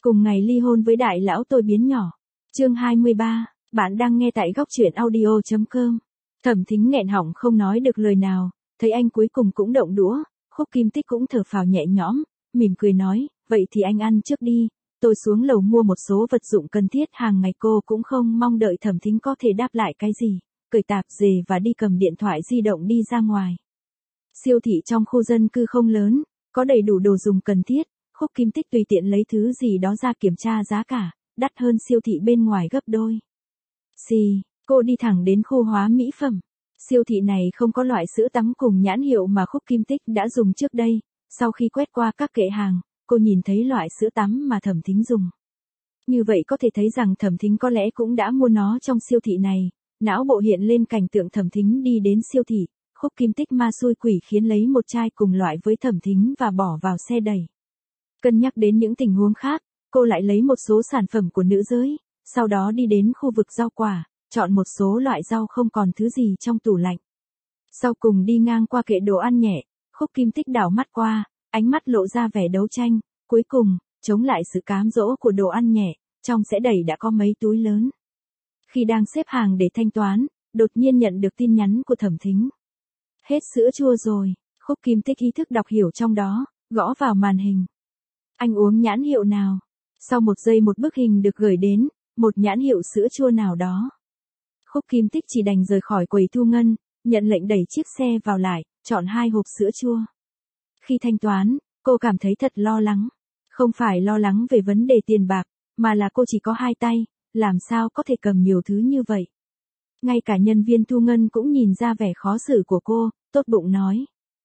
Cùng ngày ly hôn với đại lão tôi biến nhỏ. Chương 23, bạn đang nghe tại góc truyện audio.com. Thẩm Thính nghẹn họng không nói được lời nào, thấy anh cuối cùng cũng động đũa, Khúc Kim Tích cũng thở phào nhẹ nhõm, mỉm cười nói, vậy thì anh ăn trước đi, tôi xuống lầu mua một số vật dụng cần thiết hàng ngày. Cô cũng không mong đợi Thẩm Thính có thể đáp lại cái gì, cởi tạp dề và đi cầm điện thoại di động đi ra ngoài. Siêu thị trong khu dân cư không lớn, có đầy đủ đồ dùng cần thiết, Khúc Kim Tích tùy tiện lấy thứ gì đó ra kiểm tra giá cả, đắt hơn siêu thị bên ngoài gấp đôi. Cô đi thẳng đến khu hóa mỹ phẩm. Siêu thị này không có loại sữa tắm cùng nhãn hiệu mà Khúc Kim Tích đã dùng trước đây. Sau khi quét qua các kệ hàng, cô nhìn thấy loại sữa tắm mà Thẩm Thính dùng. Như vậy có thể thấy rằng Thẩm Thính có lẽ cũng đã mua nó trong siêu thị này. Não bộ hiện lên cảnh tượng Thẩm Thính đi đến siêu thị, Khúc Kim Tích ma xui quỷ khiến lấy một chai cùng loại với Thẩm Thính và bỏ vào xe đẩy. Cân nhắc đến những tình huống khác, cô lại lấy một số sản phẩm của nữ giới, sau đó đi đến khu vực rau quả, chọn một số loại rau không còn thứ gì trong tủ lạnh. Sau cùng đi ngang qua kệ đồ ăn nhẹ, Khúc Kim Tích đảo mắt qua, ánh mắt lộ ra vẻ đấu tranh, cuối cùng, chống lại sự cám dỗ của đồ ăn nhẹ, trong sẽ đẩy đã có mấy túi lớn. Khi đang xếp hàng để thanh toán, đột nhiên nhận được tin nhắn của Thẩm Thính. Hết sữa chua rồi, Khúc Kim Tích ý thức đọc hiểu trong đó, gõ vào màn hình. Anh uống nhãn hiệu nào? Sau một giây một bức hình được gửi đến, một nhãn hiệu sữa chua nào đó. Khúc Kim Tích chỉ đành rời khỏi quầy thu ngân, nhận lệnh đẩy chiếc xe vào lại, chọn 2 hộp sữa chua. Khi thanh toán, cô cảm thấy thật lo lắng. Không phải lo lắng về vấn đề tiền bạc, mà là cô chỉ có 2 tay, làm sao có thể cầm nhiều thứ như vậy. Ngay cả nhân viên thu ngân cũng nhìn ra vẻ khó xử của cô, tốt bụng nói.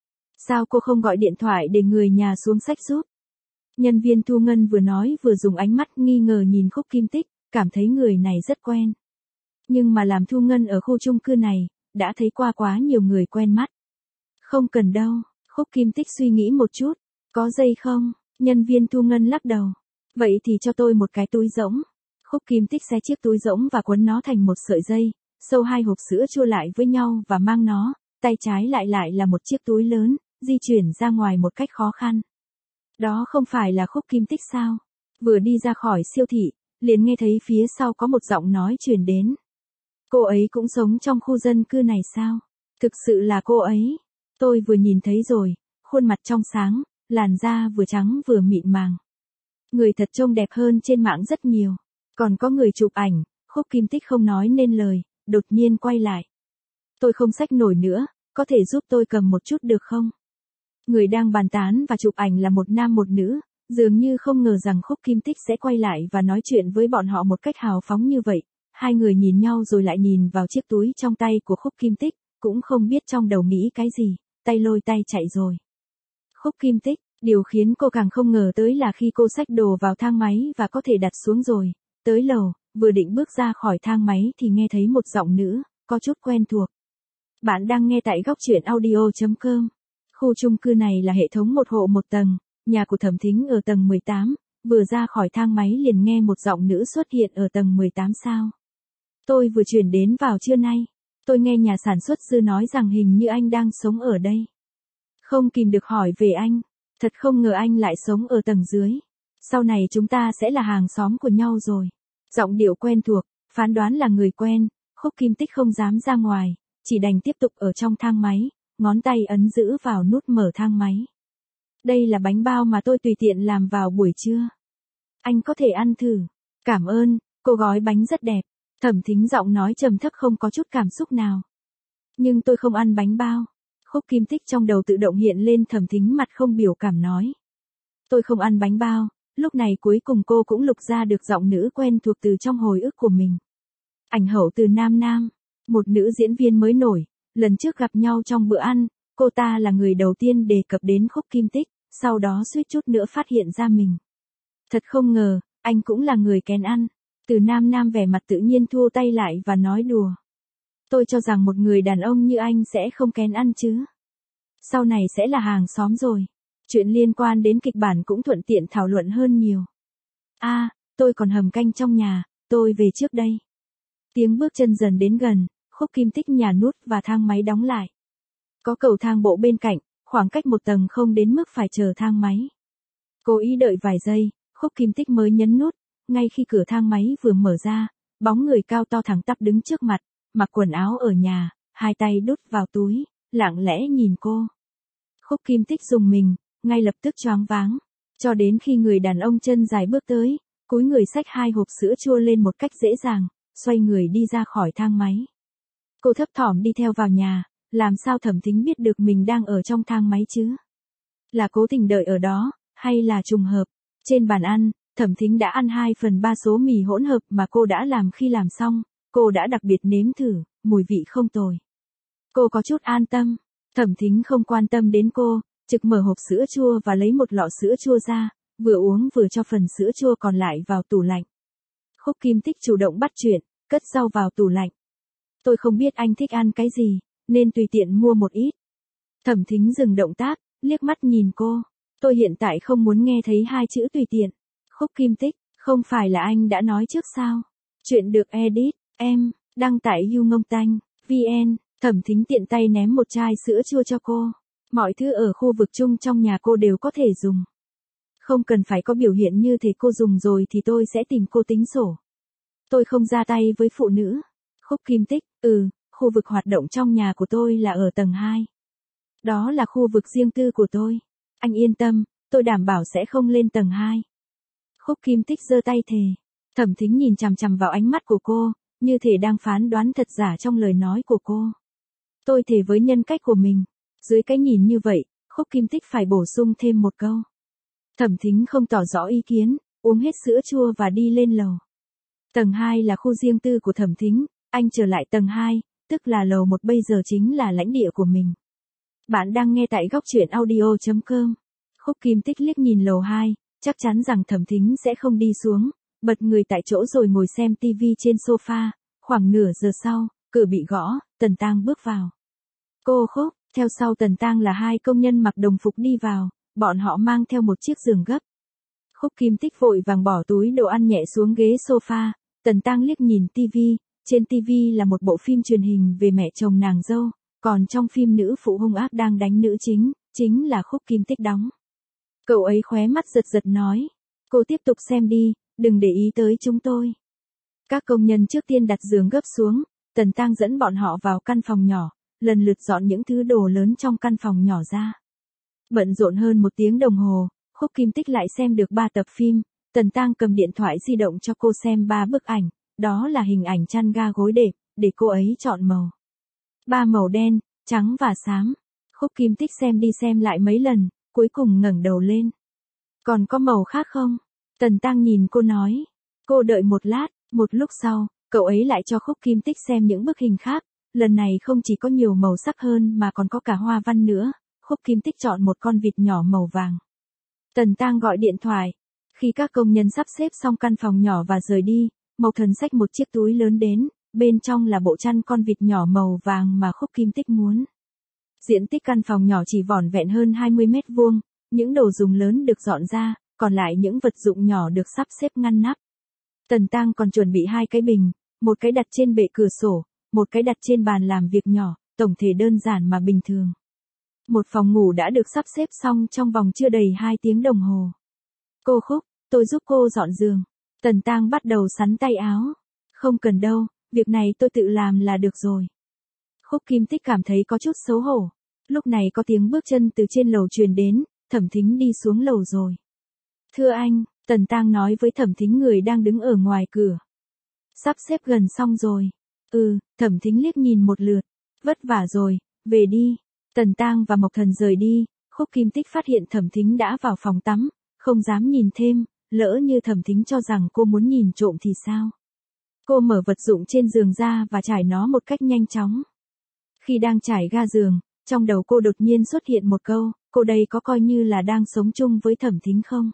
Sao cô không gọi điện thoại để người nhà xuống xách giúp? Nhân viên thu ngân vừa nói vừa dùng ánh mắt nghi ngờ nhìn Khúc Kim Tích, cảm thấy người này rất quen. Nhưng mà làm thu ngân ở khu chung cư này, đã thấy qua quá nhiều người quen mắt. Không cần đâu, Khúc Kim Tích suy nghĩ một chút, có dây không? Nhân viên thu ngân lắc đầu. Vậy thì cho tôi một cái túi rỗng. Khúc Kim Tích xé chiếc túi rỗng và quấn nó thành một sợi dây, sâu 2 hộp sữa chua lại với nhau và mang nó, tay trái lại là một chiếc túi lớn, di chuyển ra ngoài một cách khó khăn. Đó không phải là Khúc Kim Tích sao? Vừa đi ra khỏi siêu thị, liền nghe thấy phía sau có một giọng nói truyền đến. Cô ấy cũng sống trong khu dân cư này sao? Thực sự là cô ấy. Tôi vừa nhìn thấy rồi, khuôn mặt trong sáng, làn da vừa trắng vừa mịn màng. Người thật trông đẹp hơn trên mạng rất nhiều. Còn có người chụp ảnh, Khúc Kim Tích không nói nên lời, đột nhiên quay lại. Tôi không xách nổi nữa, có thể giúp tôi cầm một chút được không? Người đang bàn tán và chụp ảnh là một nam một nữ, dường như không ngờ rằng Khúc Kim Tích sẽ quay lại và nói chuyện với bọn họ một cách hào phóng như vậy. Hai người nhìn nhau rồi lại nhìn vào chiếc túi trong tay của Khúc Kim Tích, cũng không biết trong đầu nghĩ cái gì, tay lôi tay chạy rồi. Khúc Kim Tích, điều khiến cô càng không ngờ tới là khi cô xách đồ vào thang máy và có thể đặt xuống rồi, tới lầu, vừa định bước ra khỏi thang máy thì nghe thấy một giọng nữ, có chút quen thuộc. Bạn đang nghe tại góc truyện audio.com. Khu chung cư này là hệ thống một hộ một tầng, nhà của Thẩm Thính ở tầng 18, vừa ra khỏi thang máy liền nghe một giọng nữ xuất hiện ở tầng 18 sao. Tôi vừa chuyển đến vào trưa nay, tôi nghe nhà sản xuất sư nói rằng hình như anh đang sống ở đây. Không kìm được hỏi về anh, thật không ngờ anh lại sống ở tầng dưới. Sau này chúng ta sẽ là hàng xóm của nhau rồi. Giọng điệu quen thuộc, phán đoán là người quen, Khúc Kim Tích không dám ra ngoài, chỉ đành tiếp tục ở trong thang máy, ngón tay ấn giữ vào nút mở thang máy. Đây là bánh bao mà tôi tùy tiện làm vào buổi trưa. Anh có thể ăn thử. Cảm ơn, cô gói bánh rất đẹp. Thẩm Thính giọng nói trầm thấp không có chút cảm xúc nào. Nhưng tôi không ăn bánh bao. Khúc Kim Tích trong đầu tự động hiện lên Thẩm Thính mặt không biểu cảm nói. Tôi không ăn bánh bao. Lúc này cuối cùng cô cũng lục ra được giọng nữ quen thuộc từ trong hồi ức của mình. Ảnh hậu từ Nam Nam, một nữ diễn viên mới nổi, lần trước gặp nhau trong bữa ăn, cô ta là người đầu tiên đề cập đến Khúc Kim Tích, sau đó suýt chút nữa phát hiện ra mình. Thật không ngờ, anh cũng là người kén ăn. Từ Nam Nam vẻ mặt tự nhiên thua tay lại và nói đùa. Tôi cho rằng một người đàn ông như anh sẽ không kén ăn chứ. Sau này sẽ là hàng xóm rồi. Chuyện liên quan đến kịch bản cũng thuận tiện thảo luận hơn nhiều. Tôi còn hầm canh trong nhà, tôi về trước đây. Tiếng bước chân dần đến gần, Khúc Kim Tích nhả nút và thang máy đóng lại. Có cầu thang bộ bên cạnh, khoảng cách một tầng không đến mức phải chờ thang máy. Cố ý đợi vài giây, Khúc Kim Tích mới nhấn nút, ngay khi cửa thang máy vừa mở ra, bóng người cao to thẳng tắp đứng trước mặt, mặc quần áo ở nhà, hai tay đút vào túi, lặng lẽ nhìn cô. Khúc Kim Tích rùng mình, ngay lập tức choáng váng, cho đến khi người đàn ông chân dài bước tới, cúi người xách hai hộp sữa chua lên một cách dễ dàng, xoay người đi ra khỏi thang máy. Cô thấp thỏm đi theo vào nhà, làm sao Thẩm Thính biết được mình đang ở trong thang máy chứ? Là cố tình đợi ở đó, hay là trùng hợp? Trên bàn ăn, Thẩm Thính đã ăn 2/3 số mì hỗn hợp mà cô đã làm khi làm xong, cô đã đặc biệt nếm thử, mùi vị không tồi. Cô có chút an tâm, Thẩm Thính không quan tâm đến cô, trực mở hộp sữa chua và lấy một lọ sữa chua ra, vừa uống vừa cho phần sữa chua còn lại vào tủ lạnh. Khúc Kim Tích chủ động bắt chuyện, cất rau vào tủ lạnh. Tôi không biết anh thích ăn cái gì, nên tùy tiện mua một ít. Thẩm Thính dừng động tác, liếc mắt nhìn cô. Tôi hiện tại không muốn nghe thấy hai chữ tùy tiện. Khúc Kim Tích, không phải là anh đã nói trước sao? Chuyện được edit, em, đăng tải YouNgongTanh.vn. Thẩm Thính tiện tay ném một chai sữa chua cho cô. Mọi thứ ở khu vực chung trong nhà cô đều có thể dùng. Không cần phải có biểu hiện như thế, cô dùng rồi thì tôi sẽ tìm cô tính sổ. Tôi không ra tay với phụ nữ. Khúc Kim Tích, khu vực hoạt động trong nhà của tôi là ở tầng 2. Đó là khu vực riêng tư của tôi. Anh yên tâm, tôi đảm bảo sẽ không lên tầng 2. Khúc Kim Tích giơ tay thề. Thẩm Thính nhìn chằm chằm vào ánh mắt của cô, như thể đang phán đoán thật giả trong lời nói của cô. Tôi thề với nhân cách của mình. Dưới cái nhìn như vậy, Khúc Kim Tích phải bổ sung thêm một câu. Thẩm Thính không tỏ rõ ý kiến, uống hết sữa chua và đi lên lầu. Tầng 2 là khu riêng tư của Thẩm Thính, anh trở lại tầng 2, tức là lầu 1 bây giờ chính là lãnh địa của mình. Bạn đang nghe tại góc truyện audio.com. Khúc Kim Tích liếc nhìn lầu 2, chắc chắn rằng Thẩm Thính sẽ không đi xuống, bật người tại chỗ rồi ngồi xem TV trên sofa. Khoảng nửa giờ sau, cửa bị gõ, Tần Tang bước vào. Cô Khúc, theo sau Tần Tang là hai công nhân mặc đồng phục đi vào, bọn họ mang theo một chiếc giường gấp. Khúc Kim Tích vội vàng bỏ túi đồ ăn nhẹ xuống ghế sofa, Tần Tang liếc nhìn TV, trên TV là một bộ phim truyền hình về mẹ chồng nàng dâu, còn trong phim nữ phụ hung ác đang đánh nữ chính, chính là Khúc Kim Tích đóng. Cậu ấy khóe mắt giật giật nói, cô tiếp tục xem đi, đừng để ý tới chúng tôi. Các công nhân trước tiên đặt giường gấp xuống, Tần Tang dẫn bọn họ vào căn phòng nhỏ, lần lượt dọn những thứ đồ lớn trong căn phòng nhỏ ra. Bận rộn hơn 1 tiếng đồng hồ, Khúc Kim Tích lại xem được 3 tập phim, Tần Tang cầm điện thoại di động cho cô xem 3 bức ảnh, đó là hình ảnh chăn ga gối đệm, để cô ấy chọn màu. 3 màu đen, trắng và xám. Khúc Kim Tích xem đi xem lại mấy lần, cuối cùng ngẩng đầu lên. Còn có màu khác không? Tần Tang nhìn cô nói. Cô đợi một lát, một lúc sau, cậu ấy lại cho Khúc Kim Tích xem những bức hình khác, lần này không chỉ có nhiều màu sắc hơn mà còn có cả hoa văn nữa. Khúc Kim Tích chọn một con vịt nhỏ màu vàng. Tần Tang gọi điện thoại. Khi các công nhân sắp xếp xong căn phòng nhỏ và rời đi, Mộc Thần xách một chiếc túi lớn đến, bên trong là bộ chăn con vịt nhỏ màu vàng mà Khúc Kim Tích muốn. Diện tích căn phòng nhỏ chỉ vỏn vẹn hơn 20 mét vuông, những đồ dùng lớn được dọn ra, còn lại những vật dụng nhỏ được sắp xếp ngăn nắp. Tần Tang còn chuẩn bị 2 cái bình, một cái đặt trên bệ cửa sổ, một cái đặt trên bàn làm việc nhỏ, tổng thể đơn giản mà bình thường. Một phòng ngủ đã được sắp xếp xong trong vòng chưa đầy 2 tiếng đồng hồ. Cô Khúc, tôi giúp cô dọn giường. Tần Tang bắt đầu sắn tay áo. Không cần đâu, việc này tôi tự làm là được rồi. Khúc Kim Tích cảm thấy có chút xấu hổ. Lúc này có tiếng bước chân từ trên lầu truyền đến, Thẩm Thính đi xuống lầu rồi. Thưa anh, Tần Tang nói với Thẩm Thính người đang đứng ở ngoài cửa. Sắp xếp gần xong rồi. Thẩm Thính liếc nhìn một lượt. Vất vả rồi, về đi. Tần Tang và Mộc Thần rời đi, Khúc Kim Tích phát hiện Thẩm Thính đã vào phòng tắm, không dám nhìn thêm, lỡ như Thẩm Thính cho rằng cô muốn nhìn trộm thì sao? Cô mở vật dụng trên giường ra và trải nó một cách nhanh chóng. Khi đang trải ga giường, trong đầu cô đột nhiên xuất hiện một câu, cô đây có coi như là đang sống chung với Thẩm Thính không?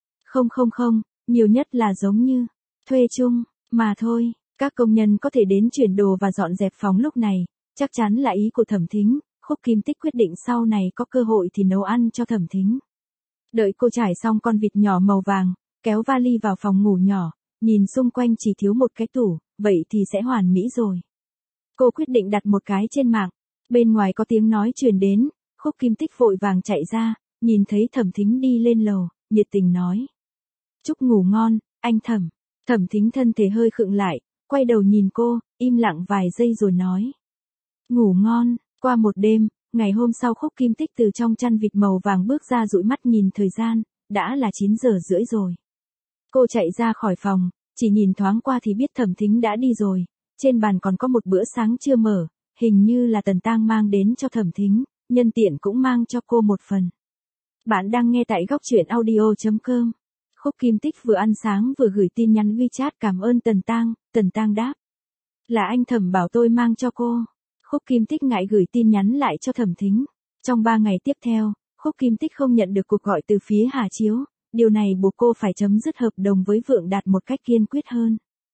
Không, nhiều nhất là giống như thuê chung, mà thôi. Các công nhân có thể đến chuyển đồ và dọn dẹp phòng lúc này, chắc chắn là ý của Thẩm Thính. Khúc Kim Tích quyết định sau này có cơ hội thì nấu ăn cho Thẩm Thính. Đợi cô trải xong con vịt nhỏ màu vàng, kéo vali vào phòng ngủ nhỏ, nhìn xung quanh chỉ thiếu một cái tủ, vậy thì sẽ hoàn mỹ rồi. Cô quyết định đặt một cái trên mạng. Bên ngoài có tiếng nói truyền đến, Khúc Kim Tích vội vàng chạy ra, nhìn thấy Thẩm Thính đi lên lầu, nhiệt tình nói. Chúc ngủ ngon, anh Thẩm. Thẩm Thính thân thể hơi khựng lại, quay đầu nhìn cô, im lặng vài giây rồi nói. Ngủ ngon. Qua một đêm, ngày hôm sau Khúc Kim Tích từ trong chăn vịt màu vàng bước ra dụi mắt nhìn thời gian, đã là 9 giờ rưỡi rồi. Cô chạy ra khỏi phòng, chỉ nhìn thoáng qua thì biết Thẩm Thính đã đi rồi, trên bàn còn có một bữa sáng chưa mở, hình như là Tần Tang mang đến cho Thẩm Thính, nhân tiện cũng mang cho cô một phần. Bạn đang nghe tại góc truyện audio.com. Khúc Kim Tích vừa ăn sáng vừa gửi tin nhắn WeChat cảm ơn Tần Tang đáp. Là anh Thẩm bảo tôi mang cho cô. Khúc Kim Tích ngại gửi tin nhắn lại cho Thẩm Thính. Trong 3 ngày tiếp theo, Khúc Kim Tích không nhận được cuộc gọi từ phía Hà Chiếu, điều này buộc cô phải chấm dứt hợp đồng với Vượng Đạt một cách kiên quyết hơn.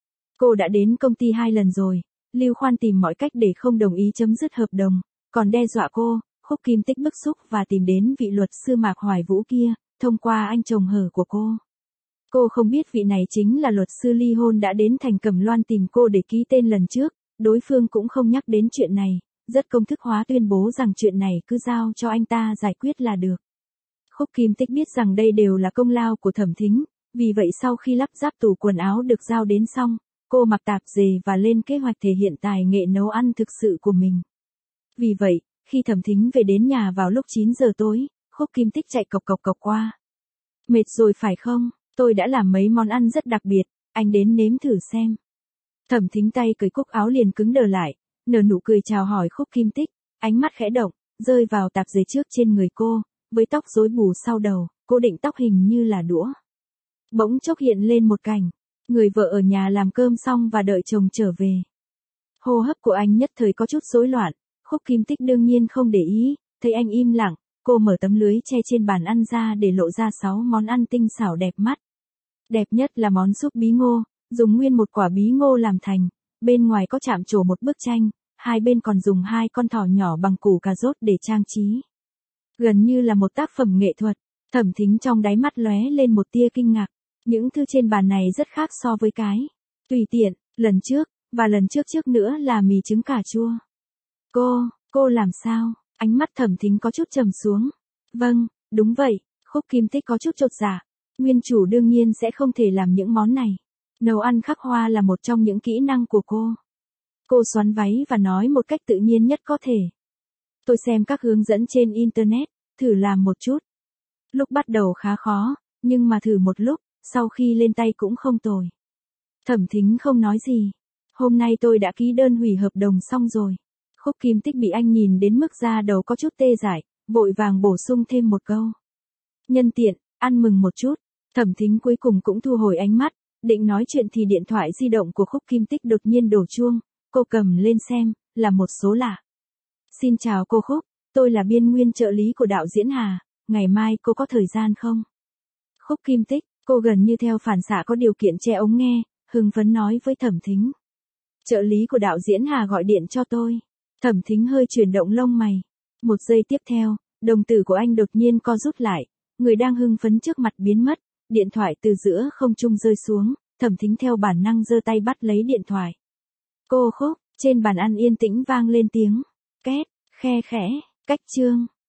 Cô đã đến công ty 2 lần rồi, Lưu Khoan tìm mọi cách để không đồng ý chấm dứt hợp đồng, còn đe dọa cô. Khúc Kim Tích bức xúc và tìm đến vị luật sư Mạc Hoài Vũ kia, thông qua anh chồng hở của cô. Cô không biết vị này chính là luật sư ly hôn đã đến thành Cẩm Loan tìm cô để ký tên lần trước, đối phương cũng không nhắc đến chuyện này, rất công thức hóa tuyên bố rằng chuyện này cứ giao cho anh ta giải quyết là được. Khúc Kim Tích biết rằng đây đều là công lao của Thẩm Thính, vì vậy sau khi lắp ráp tủ quần áo được giao đến xong, cô mặc tạp dề và lên kế hoạch thể hiện tài nghệ nấu ăn thực sự của mình. Vì vậy, khi Thẩm Thính về đến nhà vào lúc 9 giờ tối, Khúc Kim Tích chạy cộc cộc qua. Mệt rồi phải không? Tôi đã làm mấy món ăn rất đặc biệt, anh đến nếm thử xem. Thẩm Thính tay cởi cúc áo liền cứng đờ lại, nở nụ cười chào hỏi Khúc Kim Tích, ánh mắt khẽ động, rơi vào tạp dề trước trên người cô, với tóc rối bù sau đầu, cô định tóc hình như là đũa. Bỗng chốc hiện lên một cảnh, người vợ ở nhà làm cơm xong và đợi chồng trở về. Hô hấp của anh nhất thời có chút rối loạn, Khúc Kim Tích đương nhiên không để ý, thấy anh im lặng, cô mở tấm lưới che trên bàn ăn ra để lộ ra 6 món ăn tinh xảo đẹp mắt. Đẹp nhất là món súp bí ngô, dùng nguyên một quả bí ngô làm thành, bên ngoài có chạm trổ một bức tranh, hai bên còn dùng 2 con thỏ nhỏ bằng củ cà rốt để trang trí. Gần như là một tác phẩm nghệ thuật, Thẩm Thính trong đáy mắt lóe lên một tia kinh ngạc, những thứ trên bàn này rất khác so với cái tùy tiện, lần trước, và lần trước nữa là mì trứng cà chua. Cô làm sao? Ánh mắt Thẩm Thính có chút trầm xuống. Vâng, đúng vậy, Khúc Kim Tích có chút chột dạ. Nguyên chủ đương nhiên sẽ không thể làm những món này. Nấu ăn khắc hoa là một trong những kỹ năng của cô. Cô xoắn váy và nói một cách tự nhiên nhất có thể. Tôi xem các hướng dẫn trên Internet, thử làm một chút. Lúc bắt đầu khá khó, nhưng mà thử một lúc, sau khi lên tay cũng không tồi. Thẩm Thính không nói gì. Hôm nay tôi đã ký đơn hủy hợp đồng xong rồi. Khúc Kim Tích bị anh nhìn đến mức da đầu có chút tê dại, vội vàng bổ sung thêm một câu. Nhân tiện, ăn mừng một chút. Thẩm Thính cuối cùng cũng thu hồi ánh mắt, định nói chuyện thì điện thoại di động của Khúc Kim Tích đột nhiên đổ chuông, cô cầm lên xem, là một số lạ. Xin chào cô Khúc, tôi là biên nguyên trợ lý của đạo diễn Hà, ngày mai cô có thời gian không? Khúc Kim Tích, cô gần như theo phản xạ có điều kiện che ống nghe, hưng phấn nói với Thẩm Thính. Trợ lý của đạo diễn Hà gọi điện cho tôi. Thẩm Thính hơi chuyển động lông mày. Một giây tiếp theo, đồng tử của anh đột nhiên co rút lại, người đang hưng phấn trước mặt biến mất, điện thoại từ giữa không trung rơi xuống, Thẩm Thính theo bản năng giơ tay bắt lấy điện thoại. Cô Khúc, trên bàn ăn yên tĩnh vang lên tiếng két, khe khẽ, cách chương.